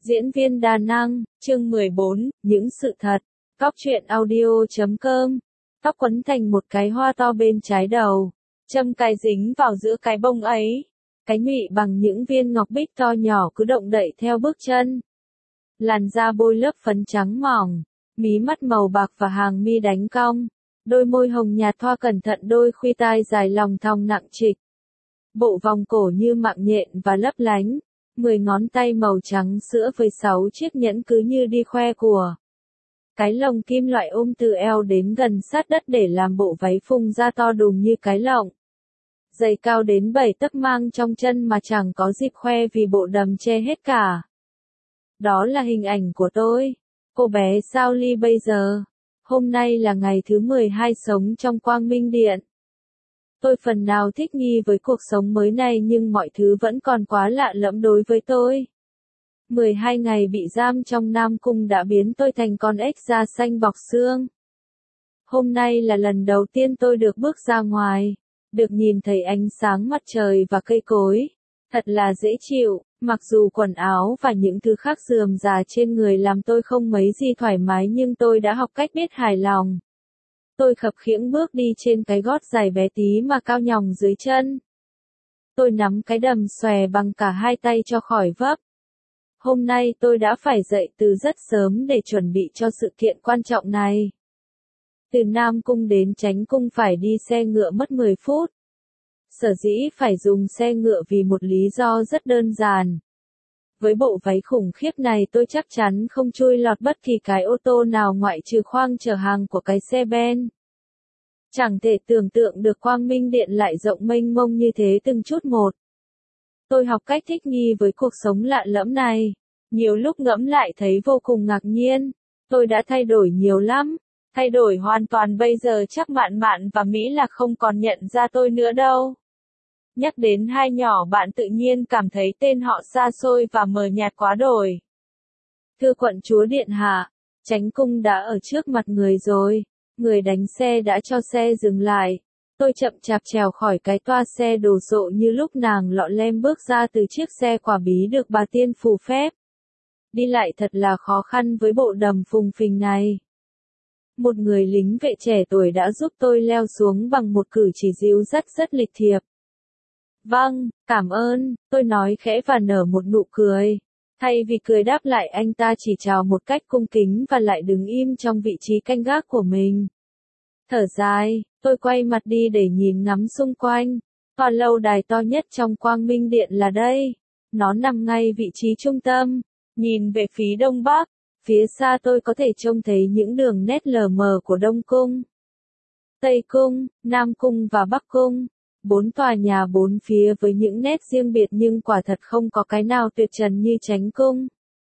Diễn viên đa năng, chương 14, những sự thật. Góc truyện audio.com. Tóc quấn thành một cái hoa to bên trái đầu. Châm cài dính vào giữa cái bông ấy. Cái nhụy bằng những viên ngọc bích to nhỏ cứ động đậy theo bước chân. Làn da bôi lớp phấn trắng mỏng. Mí mắt màu bạc và hàng mi đánh cong. Đôi môi hồng nhạt thoa cẩn thận đôi khuy tai dài lòng thòng nặng trịch. Bộ vòng cổ như mạng nhện và lấp lánh. 10 ngón tay màu trắng sữa với 6 chiếc nhẫn cứ như đi khoe của. Cái lồng kim loại ôm từ eo đến gần sát đất để làm bộ váy phùng ra to đùng như cái lọng. Giày cao đến 7 tấc mang trong chân mà chẳng có dịp khoe vì bộ đầm che hết cả. Đó là hình ảnh của tôi. Cô bé Sao Ly bây giờ. Hôm nay là ngày thứ 12 sống trong Quang Minh Điện. Tôi phần nào thích nghi với cuộc sống mới này nhưng mọi thứ vẫn còn quá lạ lẫm đối với tôi. 12 ngày bị giam trong Nam Cung đã biến tôi thành con ếch da xanh bọc xương. Hôm nay là lần đầu tiên tôi được bước ra ngoài, được nhìn thấy ánh sáng mặt trời và cây cối. Thật là dễ chịu, mặc dù quần áo và những thứ khác rườm rà trên người làm tôi không mấy gì thoải mái nhưng tôi đã học cách biết hài lòng. Tôi khập khiễng bước đi trên cái gót giày bé tí mà cao nhòng dưới chân. Tôi nắm cái đầm xòe bằng cả hai tay cho khỏi vấp. Hôm nay tôi đã phải dậy từ rất sớm để chuẩn bị cho sự kiện quan trọng này. Từ Nam Cung đến Chánh Cung phải đi xe ngựa mất 10 phút. Sở dĩ phải dùng xe ngựa vì một lý do rất đơn giản. Với bộ váy khủng khiếp này tôi chắc chắn không chui lọt bất kỳ cái ô tô nào ngoại trừ khoang chở hàng của cái xe ben. Chẳng thể tưởng tượng được Quang Minh Điện lại rộng mênh mông như thế từng chút một. Tôi học cách thích nghi với cuộc sống lạ lẫm này. Nhiều lúc ngẫm lại thấy vô cùng ngạc nhiên. Tôi đã thay đổi nhiều lắm. Thay đổi hoàn toàn bây giờ chắc Mạn Mạn và Mỹ là không còn nhận ra tôi nữa đâu. Nhắc đến hai nhỏ bạn tự nhiên cảm thấy tên họ xa xôi và mờ nhạt quá đổi. Thưa quận chúa điện hạ, Chánh Cung đã ở trước mặt người rồi. Người đánh xe đã cho xe dừng lại. Tôi chậm chạp trèo khỏi cái toa xe đồ sộ như lúc nàng lọ lem bước ra từ chiếc xe quả bí được bà tiên phù phép. Đi lại thật là khó khăn với bộ đầm phùng phình này. Một người lính vệ trẻ tuổi đã giúp tôi leo xuống bằng một cử chỉ dìu dắt rất lịch thiệp. Vâng, cảm ơn, tôi nói khẽ và nở một nụ cười. Thay vì cười đáp lại anh ta chỉ chào một cách cung kính và lại đứng im trong vị trí canh gác của mình. Thở dài, tôi quay mặt đi để nhìn ngắm xung quanh. Tòa lâu đài to nhất trong Quang Minh Điện là đây. Nó nằm ngay vị trí trung tâm. Nhìn về phía đông bắc, phía xa tôi có thể trông thấy những đường nét lờ mờ của Đông Cung, Tây Cung, Nam Cung và Bắc Cung. 4 tòa nhà bốn phía với những nét riêng biệt nhưng quả thật không có cái nào tuyệt trần như Chánh Cung.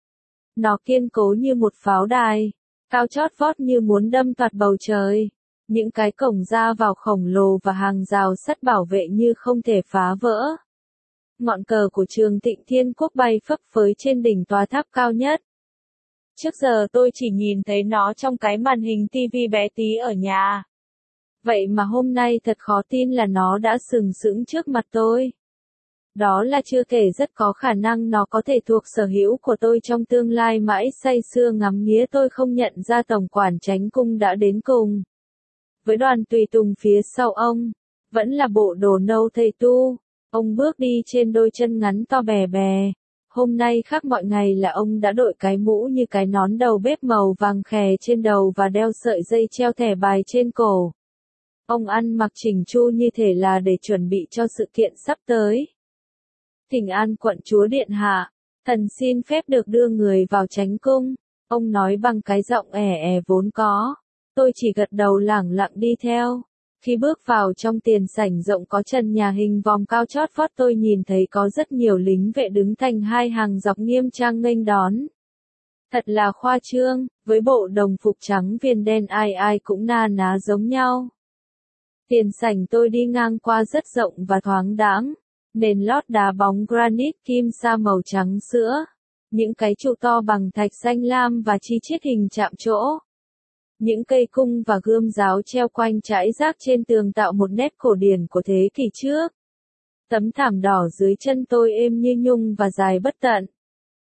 Nó kiên cố như một pháo đài, cao chót vót như muốn đâm toạc bầu trời. Những cái cổng ra vào khổng lồ và hàng rào sắt bảo vệ như không thể phá vỡ. Ngọn cờ của Trường Thịnh Thiên Quốc bay phấp phới trên đỉnh tòa tháp cao nhất. Trước giờ tôi chỉ nhìn thấy nó trong cái màn hình TV bé tí ở nhà. Vậy mà hôm nay thật khó tin là nó đã sừng sững trước mặt tôi. Đó là chưa kể rất có khả năng nó có thể thuộc sở hữu của tôi trong tương lai mãi say sưa ngắm nghía tôi không nhận ra tổng quản Chánh Cung đã đến cùng. Với đoàn tùy tùng phía sau ông, vẫn là bộ đồ nâu thầy tu, ông bước đi trên đôi chân ngắn to bè bè. Hôm nay khác mọi ngày là ông đã đội cái mũ như cái nón đầu bếp màu vàng khè trên đầu và đeo sợi dây treo thẻ bài trên cổ. Ông ăn mặc chỉnh chu như thể là để chuẩn bị cho sự kiện sắp tới. Thỉnh an quận chúa điện hạ, thần xin phép được đưa người vào Chánh Cung, ông nói bằng cái giọng vốn có. Tôi chỉ gật đầu lẳng lặng đi theo. Khi bước vào trong tiền sảnh rộng có trần nhà hình vòm cao chót vót tôi nhìn thấy có rất nhiều lính vệ đứng thành hai hàng dọc nghiêm trang nghênh đón. Thật là khoa trương, với bộ đồng phục trắng viền đen ai ai cũng na ná giống nhau. Tiền sảnh tôi đi ngang qua rất rộng và thoáng đãng, nền lót đá bóng granite kim sa màu trắng sữa, những cái trụ to bằng thạch xanh lam và chi chít hình chạm trổ. Những cây cung và gươm giáo treo quanh trải rác trên tường tạo một nét cổ điển của thế kỷ trước. Tấm thảm đỏ dưới chân tôi êm như nhung và dài bất tận.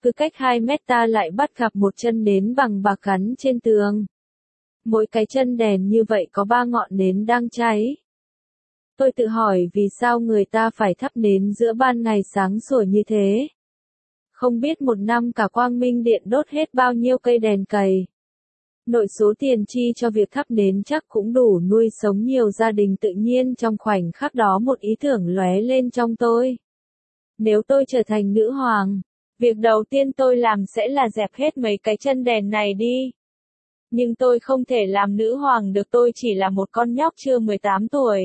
cứ cách 2 mét ta lại bắt gặp một chân nến bằng bạc gắn trên tường. Mỗi cái chân đèn như vậy có 3 ngọn nến đang cháy. Tôi tự hỏi vì sao người ta phải thắp nến giữa ban ngày sáng sủa như thế. Không biết một năm cả Quang Minh Điện đốt hết bao nhiêu cây đèn cầy. Nội số tiền chi cho việc thắp nến chắc cũng đủ nuôi sống nhiều gia đình. Tự nhiên trong khoảnh khắc đó một ý tưởng lóe lên trong tôi. Nếu tôi trở thành nữ hoàng, việc đầu tiên tôi làm sẽ là dẹp hết mấy cái chân đèn này đi. Nhưng tôi không thể làm nữ hoàng được, tôi chỉ là một con nhóc chưa 18 tuổi.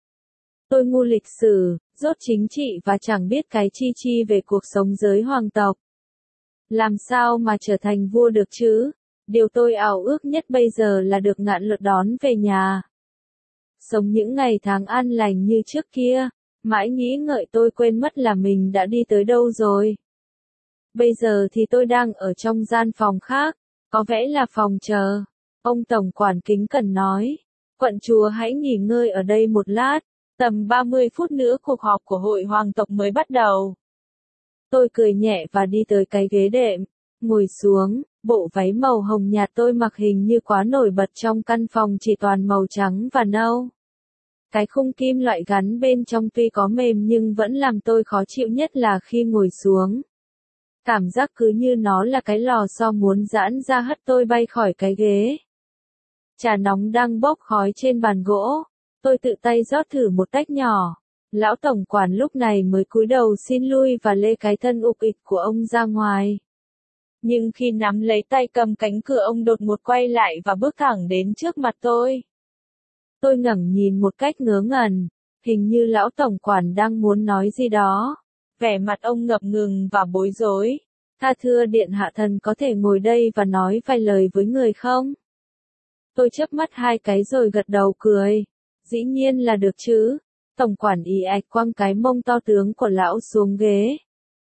Tôi ngu lịch sử, dốt chính trị và chẳng biết cái chi chi về cuộc sống giới hoàng tộc. Làm sao mà trở thành vua được chứ? Điều tôi ao ước nhất bây giờ là được ngạn luật đón về nhà. Sống những ngày tháng an lành như trước kia, mãi nghĩ ngợi tôi quên mất là mình đã đi tới đâu rồi. Bây giờ thì tôi đang ở trong gian phòng khác, có vẻ là phòng chờ. Ông tổng quản kính cẩn nói, quận chúa hãy nghỉ ngơi ở đây một lát, tầm 30 phút nữa cuộc họp của hội hoàng tộc mới bắt đầu. Tôi cười nhẹ và đi tới cái ghế đệm, ngồi xuống, bộ váy màu hồng nhạt tôi mặc hình như quá nổi bật trong căn phòng chỉ toàn màu trắng và nâu. Cái khung kim loại gắn bên trong tuy có mềm nhưng vẫn làm tôi khó chịu nhất là khi ngồi xuống. Cảm giác cứ như nó là cái lò xo muốn giãn ra hất tôi bay khỏi cái ghế. Trà nóng đang bốc khói trên bàn gỗ, tôi tự tay rót thử một tách nhỏ. Lão tổng quản lúc này mới cúi đầu xin lui và lê cái thân ục ịch của ông ra ngoài. Nhưng khi nắm lấy tay cầm cánh cửa ông đột ngột quay lại và bước thẳng đến trước mặt tôi. Tôi ngẩng nhìn một cách ngớ ngẩn, hình như lão tổng quản đang muốn nói gì đó. Vẻ mặt ông ngập ngừng và bối rối. Tha thưa điện hạ, thần có thể ngồi đây và nói vài lời với người không? Tôi chớp mắt 2 cái rồi gật đầu cười. Dĩ nhiên là được chứ. Tổng quản ì ạch quăng cái mông to tướng của lão xuống ghế.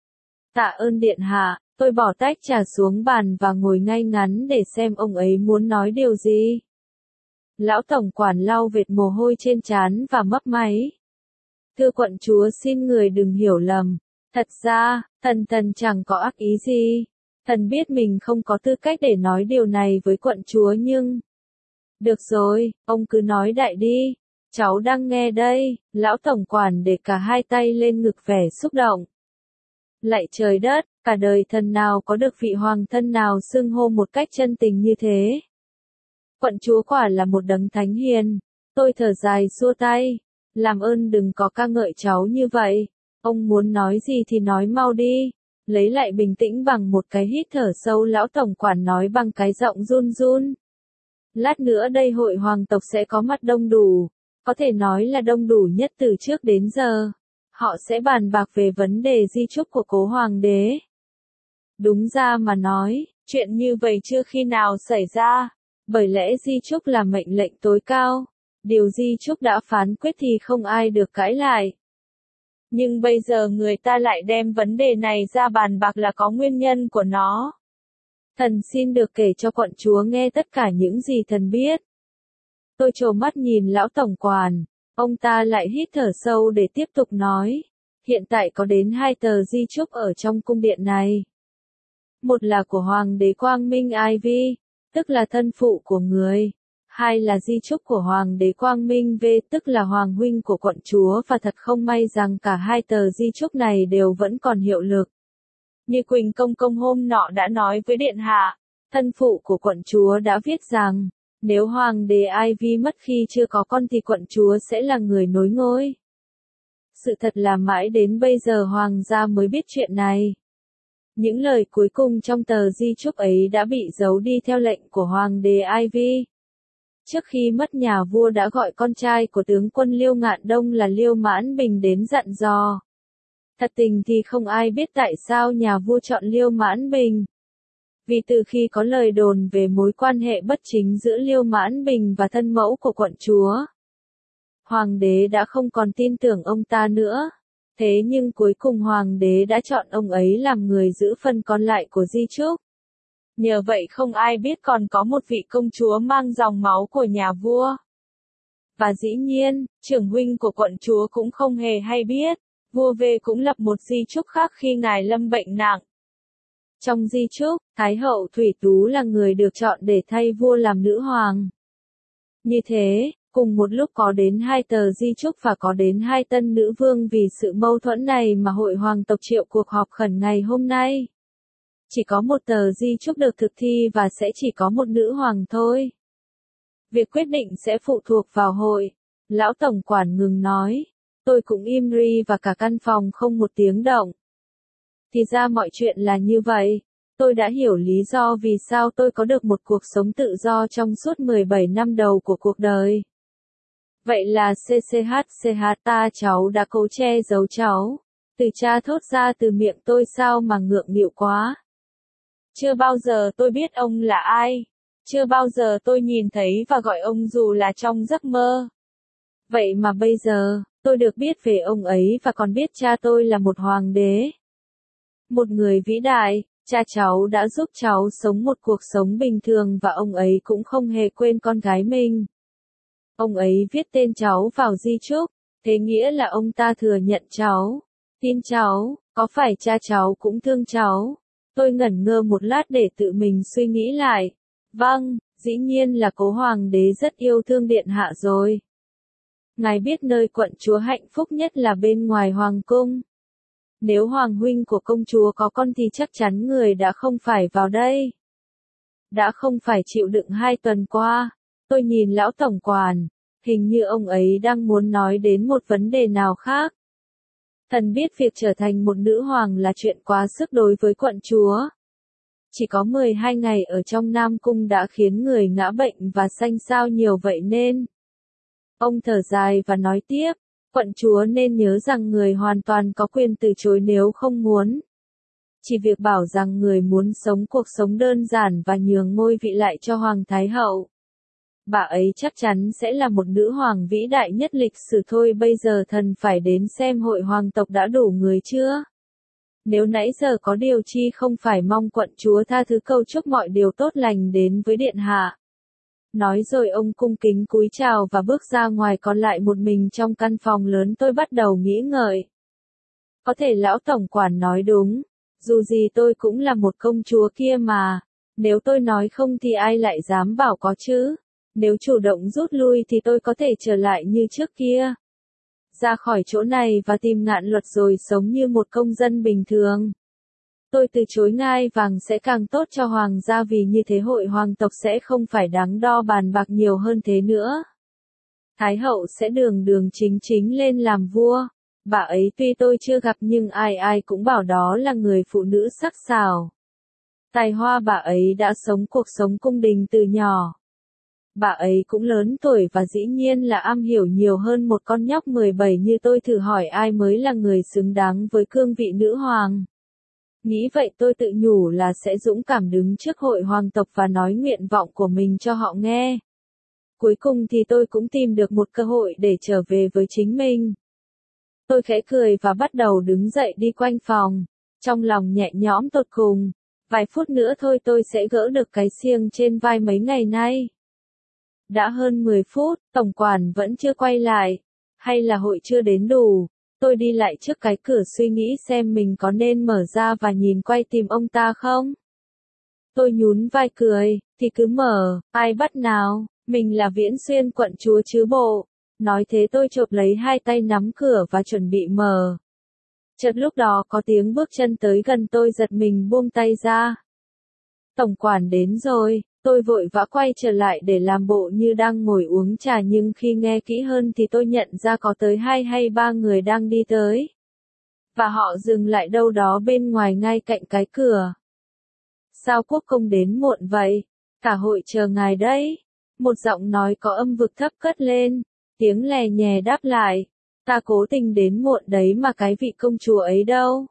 Tạ ơn điện hạ, tôi bỏ tách trà xuống bàn và ngồi ngay ngắn để xem ông ấy muốn nói điều gì. Lão tổng quản lau vệt mồ hôi trên trán và mấp máy. Thưa quận chúa, xin người đừng hiểu lầm. Thật ra, thần chẳng có ác ý gì. Thần biết mình không có tư cách để nói điều này với quận chúa nhưng... Được rồi, ông cứ nói đại đi. Cháu đang nghe đây. Lão tổng quản để cả 2 tay lên ngực vẻ xúc động. Lạy trời đất, cả đời thần nào có được vị hoàng thân nào xưng hô một cách chân tình như thế. Quận chúa quả là một đấng thánh hiền. Tôi thở dài xua tay. Làm ơn đừng có ca ngợi cháu như vậy. Ông muốn nói gì thì nói mau đi. Lấy lại bình tĩnh bằng một cái hít thở sâu, lão tổng quản nói bằng cái giọng run run. Lát nữa đây hội hoàng tộc sẽ có mặt đông đủ. Có thể nói là đông đủ nhất từ trước đến giờ. Họ sẽ bàn bạc về vấn đề di chúc của cố hoàng đế. Đúng ra mà nói, chuyện như vậy chưa khi nào xảy ra. Bởi lẽ di chúc là mệnh lệnh tối cao. Điều di chúc đã phán quyết thì không ai được cãi lại. Nhưng bây giờ người ta lại đem vấn đề này ra bàn bạc là có nguyên nhân của nó. Thần xin được kể cho quận chúa nghe tất cả những gì thần biết. Tôi trố mắt nhìn lão tổng quản. Ông ta lại hít thở sâu để tiếp tục nói. Hiện tại có đến 2 tờ di chúc ở trong cung điện này. Một là của Hoàng đế Quang Minh Ivy, tức là thân phụ của người. 2 là di chúc của Hoàng đế Quang Minh V, tức là Hoàng huynh của quận chúa, và thật không may rằng cả 2 tờ di chúc này đều vẫn còn hiệu lực. Như Quỳnh công công hôm nọ đã nói với điện hạ, thân phụ của quận chúa đã viết rằng, nếu Hoàng đế Ivy mất khi chưa có con thì quận chúa sẽ là người nối ngôi. Sự thật là mãi đến bây giờ hoàng gia mới biết chuyện này. Những lời cuối cùng trong tờ di chúc ấy đã bị giấu đi theo lệnh của Hoàng đế Ivy. Trước khi mất, nhà vua đã gọi con trai của tướng quân Liêu Ngạn Đông là Liêu Mãn Bình đến dặn dò. Thật tình thì không ai biết tại sao nhà vua chọn Liêu Mãn Bình. Vì từ khi có lời đồn về mối quan hệ bất chính giữa Liêu Mãn Bình và thân mẫu của quận chúa, Hoàng đế đã không còn tin tưởng ông ta nữa. Thế nhưng cuối cùng Hoàng đế đã chọn ông ấy làm người giữ phần còn lại của di chúc. Nhờ vậy không ai biết còn có một vị công chúa mang dòng máu của nhà vua. Và dĩ nhiên, trưởng huynh của quận chúa cũng không hề hay biết. Vua V cũng lập một di chúc khác khi ngài lâm bệnh nặng. Trong di chúc, Thái hậu Thủy Tú là người được chọn để thay vua làm nữ hoàng. Như thế, cùng một lúc có đến 2 tờ di chúc và có đến 2 tân nữ vương, vì sự mâu thuẫn này mà hội hoàng tộc triệu cuộc họp khẩn ngày hôm nay. Chỉ có một tờ di chúc được thực thi và sẽ chỉ có một nữ hoàng thôi. Việc quyết định sẽ phụ thuộc vào hội. Lão tổng quản ngừng nói. Tôi cũng im ri và cả căn phòng không một tiếng động. Thì ra mọi chuyện là như vậy. Tôi đã hiểu lý do vì sao tôi có được một cuộc sống tự do trong suốt 17 năm đầu của cuộc đời. Vậy là CCH ta cháu đã cố che giấu cháu. Từ cha thốt ra từ miệng tôi sao mà ngượng nghịu quá. Chưa bao giờ tôi biết ông là ai. Chưa bao giờ tôi nhìn thấy và gọi ông dù là trong giấc mơ. Vậy mà bây giờ, tôi được biết về ông ấy và còn biết cha tôi là một hoàng đế. Một người vĩ đại, cha cháu đã giúp cháu sống một cuộc sống bình thường và ông ấy cũng không hề quên con gái mình. Ông ấy viết tên cháu vào di chúc, thế nghĩa là ông ta thừa nhận cháu, tin cháu, có phải cha cháu cũng thương cháu? Tôi ngẩn ngơ một lát để tự mình suy nghĩ lại. Vâng, dĩ nhiên là cố hoàng đế rất yêu thương điện hạ rồi. Ngài biết nơi quận chúa hạnh phúc nhất là bên ngoài hoàng cung. Nếu hoàng huynh của công chúa có con thì chắc chắn người đã không phải vào đây. Đã không phải chịu đựng 2 tuần qua. Tôi nhìn lão tổng quản, hình như ông ấy đang muốn nói đến một vấn đề nào khác. Thần biết việc trở thành một nữ hoàng là chuyện quá sức đối với quận chúa. Chỉ có 12 ngày ở trong Nam Cung đã khiến người ngã bệnh và xanh xao nhiều vậy nên. Ông thở dài và nói tiếp, quận chúa nên nhớ rằng người hoàn toàn có quyền từ chối nếu không muốn. Chỉ việc bảo rằng người muốn sống cuộc sống đơn giản và nhường ngôi vị lại cho Hoàng Thái Hậu. Bà ấy chắc chắn sẽ là một nữ hoàng vĩ đại nhất lịch sử thôi. Bây giờ thần phải đến xem hội hoàng tộc đã đủ người chưa? Nếu nãy giờ có điều chi không phải mong quận chúa tha thứ câu chúc mọi điều tốt lành đến với điện hạ. Nói rồi ông cung kính cúi chào và bước ra ngoài, còn lại một mình trong căn phòng lớn. Tôi bắt đầu nghĩ ngợi. Có thể lão tổng quản nói đúng, dù gì tôi cũng là một công chúa kia mà. Nếu tôi nói không thì ai lại dám bảo có chứ? Nếu chủ động rút lui thì tôi có thể trở lại như trước kia. Ra khỏi chỗ này và tìm ngạn luật rồi sống như một công dân bình thường. Tôi từ chối ngai vàng sẽ càng tốt cho hoàng gia, vì như thế hội hoàng tộc sẽ không phải đắn đo bàn bạc nhiều hơn thế nữa. Thái hậu sẽ đường đường chính chính lên làm vua. Bà ấy tuy tôi chưa gặp nhưng ai ai cũng bảo đó là người phụ nữ sắc sảo. Tài hoa bà ấy đã sống cuộc sống cung đình từ nhỏ. Bà ấy cũng lớn tuổi và dĩ nhiên là am hiểu nhiều hơn một con nhóc 17 như tôi. Thử hỏi ai mới là người xứng đáng với cương vị nữ hoàng. Nghĩ vậy tôi tự nhủ là sẽ dũng cảm đứng trước hội hoàng tộc và nói nguyện vọng của mình cho họ nghe. Cuối cùng thì tôi cũng tìm được một cơ hội để trở về với chính mình. Tôi khẽ cười và bắt đầu đứng dậy đi quanh phòng, trong lòng nhẹ nhõm tột cùng. Vài phút nữa thôi tôi sẽ gỡ được cái xiềng trên vai mấy ngày nay. Đã hơn 10 phút, tổng quản vẫn chưa quay lại. Hay là hội chưa đến đủ? Tôi đi lại trước cái cửa suy nghĩ xem mình có nên mở ra và nhìn quay tìm ông ta không. Tôi nhún vai cười, thì cứ mở, ai bắt nào, mình là Viễn Xuyên quận chúa chứ bộ. Nói thế tôi chộp lấy 2 tay nắm cửa và chuẩn bị mở. Chợt lúc đó có tiếng bước chân tới gần, tôi giật mình buông tay ra. Tổng quản đến rồi. Tôi vội vã quay trở lại để làm bộ như đang ngồi uống trà, nhưng khi nghe kỹ hơn thì tôi nhận ra có tới 2 hay 3 người đang đi tới. Và họ dừng lại đâu đó bên ngoài ngay cạnh cái cửa. Sao quốc công đến muộn vậy? Cả hội chờ ngài đấy. Một giọng nói có âm vực thấp cất lên. Tiếng lè nhè đáp lại. Ta cố tình đến muộn đấy mà, cái vị công chúa ấy đâu?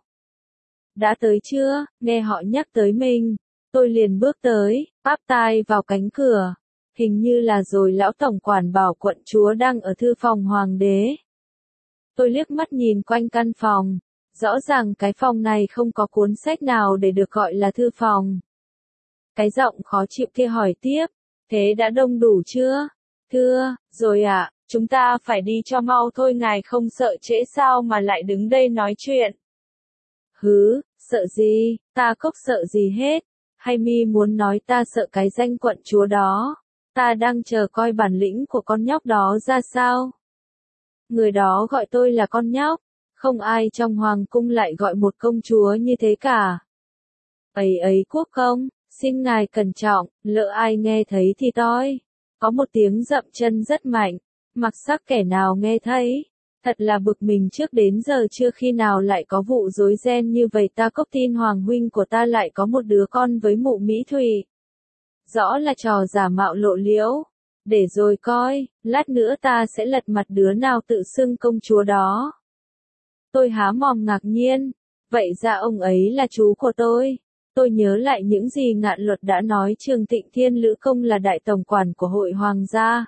Đã tới chưa? Nghe họ nhắc tới mình. Tôi liền bước tới, áp tai vào cánh cửa. Hình như là rồi, lão tổng quản bảo quận chúa đang ở thư phòng hoàng đế. Tôi liếc mắt nhìn quanh căn phòng. Rõ ràng cái phòng này không có cuốn sách nào để được gọi là thư phòng. Cái giọng khó chịu kia hỏi tiếp, thế đã đông đủ chưa? Thưa, rồi ạ, chúng ta phải đi cho mau thôi, ngài không sợ trễ sao mà lại đứng đây nói chuyện? Hứ, Sợ gì, ta cốc sợ gì hết. Hay mi muốn nói ta sợ cái danh quận chúa đó? Ta đang chờ coi bản lĩnh của con nhóc đó ra sao. Người đó gọi tôi là con nhóc. Không ai trong hoàng cung lại gọi một công chúa như thế cả. Ấy ấy quốc công, xin ngài cẩn trọng, lỡ ai nghe thấy thì toi. Có một tiếng dậm chân rất mạnh, mặc sắc kẻ nào nghe thấy. Thật là bực mình, trước đến giờ chưa khi nào lại có vụ rối ren như vậy. Ta cốc tin hoàng huynh của ta lại có một đứa con với mụ Mỹ Thủy. Rõ là trò giả mạo lộ liễu. Để rồi coi, lát nữa ta sẽ lật mặt đứa nào tự xưng công chúa đó. Tôi há mồm ngạc nhiên. Vậy ra ông ấy là chú của tôi. Tôi nhớ lại những gì Ngạn Luật đã nói, Trường Thịnh Thiên Lữ Công là đại tổng quản của hội hoàng gia.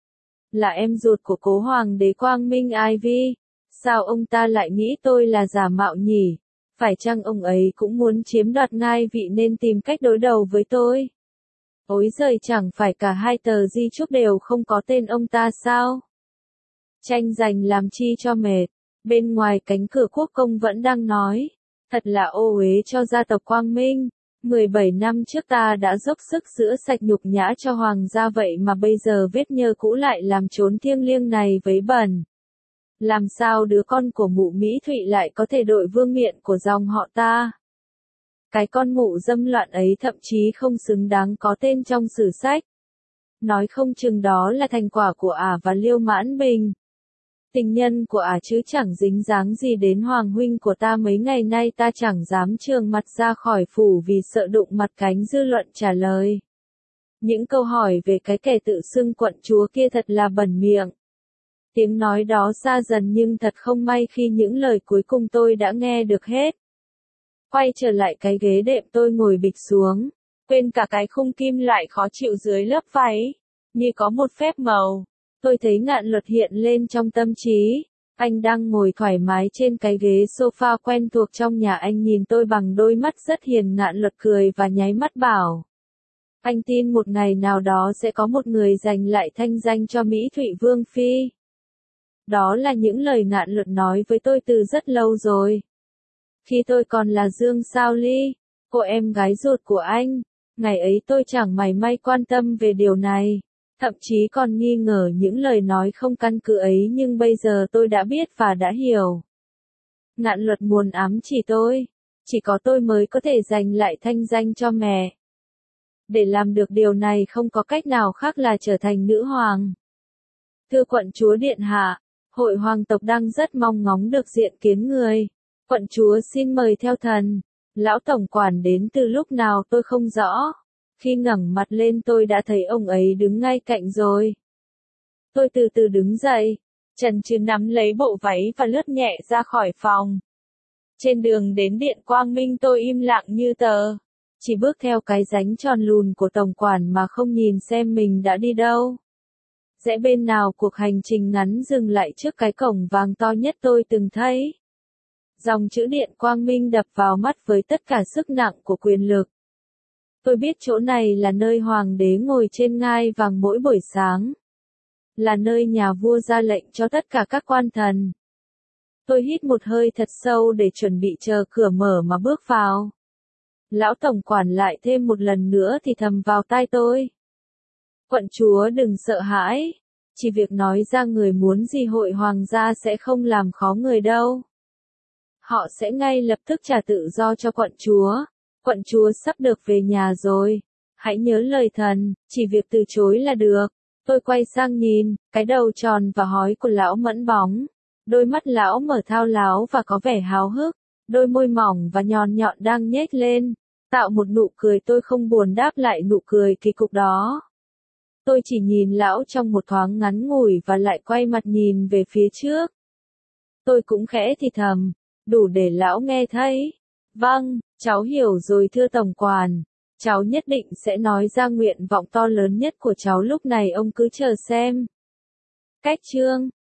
Là em ruột của cố hoàng đế Quang Minh Ivy. Sao ông ta lại nghĩ tôi là giả mạo nhỉ? Phải chăng ông ấy cũng muốn chiếm đoạt ngai vị nên tìm cách đối đầu với tôi? Ối giời, chẳng phải cả hai tờ di chúc đều không có tên ông ta sao? Tranh giành làm chi cho mệt. Bên ngoài cánh cửa quốc công vẫn đang nói. Thật là ô uế cho gia tộc Quang Minh. 17 năm trước ta đã dốc sức rửa sạch nhục nhã cho hoàng gia, vậy mà bây giờ vết nhơ cũ lại làm chốn thiêng liêng này vấy bẩn. Làm sao đứa con của mụ Mỹ Thụy lại có thể đội vương miện của dòng họ ta? Cái con mụ dâm loạn ấy thậm chí không xứng đáng có tên trong sử sách. Nói không chừng đó là thành quả của ả và Liêu Mãn Bình. Tình nhân của ả chứ chẳng dính dáng gì đến hoàng huynh của ta. Mấy ngày nay ta chẳng dám trường mặt ra khỏi phủ vì sợ đụng mặt cánh dư luận trả lời. Những câu hỏi về cái kẻ tự xưng quận chúa kia thật là bẩn miệng. Tiếng nói đó xa dần nhưng thật không may khi những lời cuối cùng tôi đã nghe được hết. Quay trở lại cái ghế đệm, tôi ngồi bịch xuống, quên cả cái khung kim loại khó chịu dưới lớp váy, như có một phép màu. Tôi thấy Ngạn Luật hiện lên trong tâm trí. Anh đang ngồi thoải mái trên cái ghế sofa quen thuộc trong nhà. Anh nhìn tôi bằng đôi mắt rất hiền. Ngạn Luật cười và nháy mắt bảo. Anh tin một ngày nào đó sẽ có một người giành lại thanh danh cho Mỹ Thụy Vương Phi. Đó là những lời Ngạn Luật nói với tôi từ rất lâu rồi. Khi tôi còn là Dương Sao Ly, cô em gái ruột của anh, ngày ấy tôi chẳng mảy may quan tâm về điều này. Thậm chí còn nghi ngờ những lời nói không căn cứ ấy, nhưng bây giờ tôi đã biết và đã hiểu. Ngạn Luật muốn ám chỉ tôi. Chỉ có tôi mới có thể giành lại thanh danh cho mẹ. Để làm được điều này không có cách nào khác là trở thành nữ hoàng. Thưa quận chúa điện hạ, hội hoàng tộc đang rất mong ngóng được diện kiến người. Quận chúa xin mời theo thần. Lão tổng quản đến từ lúc nào tôi không rõ. Khi ngẩng mặt lên tôi đã thấy ông ấy đứng ngay cạnh rồi. Tôi từ từ đứng dậy, chần chừ nắm lấy bộ váy và lướt nhẹ ra khỏi phòng. Trên đường đến điện Quang Minh tôi im lặng như tờ. Chỉ bước theo cái ránh tròn lùn của tổng quản mà không nhìn xem mình đã đi đâu. Rẽ bên nào cuộc hành trình ngắn dừng lại trước cái cổng vàng to nhất tôi từng thấy. Dòng chữ điện Quang Minh đập vào mắt với tất cả sức nặng của quyền lực. Tôi biết chỗ này là nơi hoàng đế ngồi trên ngai vàng mỗi buổi sáng. Là nơi nhà vua ra lệnh cho tất cả các quan thần. Tôi hít một hơi thật sâu để chuẩn bị chờ cửa mở mà bước vào. Lão tổng quản lại thêm một lần nữa thì thầm vào tai tôi. Quận chúa đừng sợ hãi. Chỉ việc nói ra người muốn gì hội hoàng gia sẽ không làm khó người đâu. Họ sẽ ngay lập tức trả tự do cho quận chúa. Quận chúa sắp được về nhà rồi. Hãy nhớ lời thần, chỉ việc từ chối là được. Tôi quay sang nhìn, cái đầu tròn và hói của lão mẫn bóng. Đôi mắt lão mở thao láo và có vẻ háo hức. Đôi môi mỏng và nhọn nhọn đang nhếch lên. Tạo một nụ cười. Tôi không buồn đáp lại nụ cười kỳ cục đó. Tôi chỉ nhìn lão trong một thoáng ngắn ngủi và lại quay mặt nhìn về phía trước. Tôi cũng khẽ thì thầm, đủ để lão nghe thấy. Vâng, cháu hiểu rồi thưa tổng quản. Cháu nhất định sẽ nói ra nguyện vọng to lớn nhất của cháu lúc này, ông cứ chờ xem. Cách chương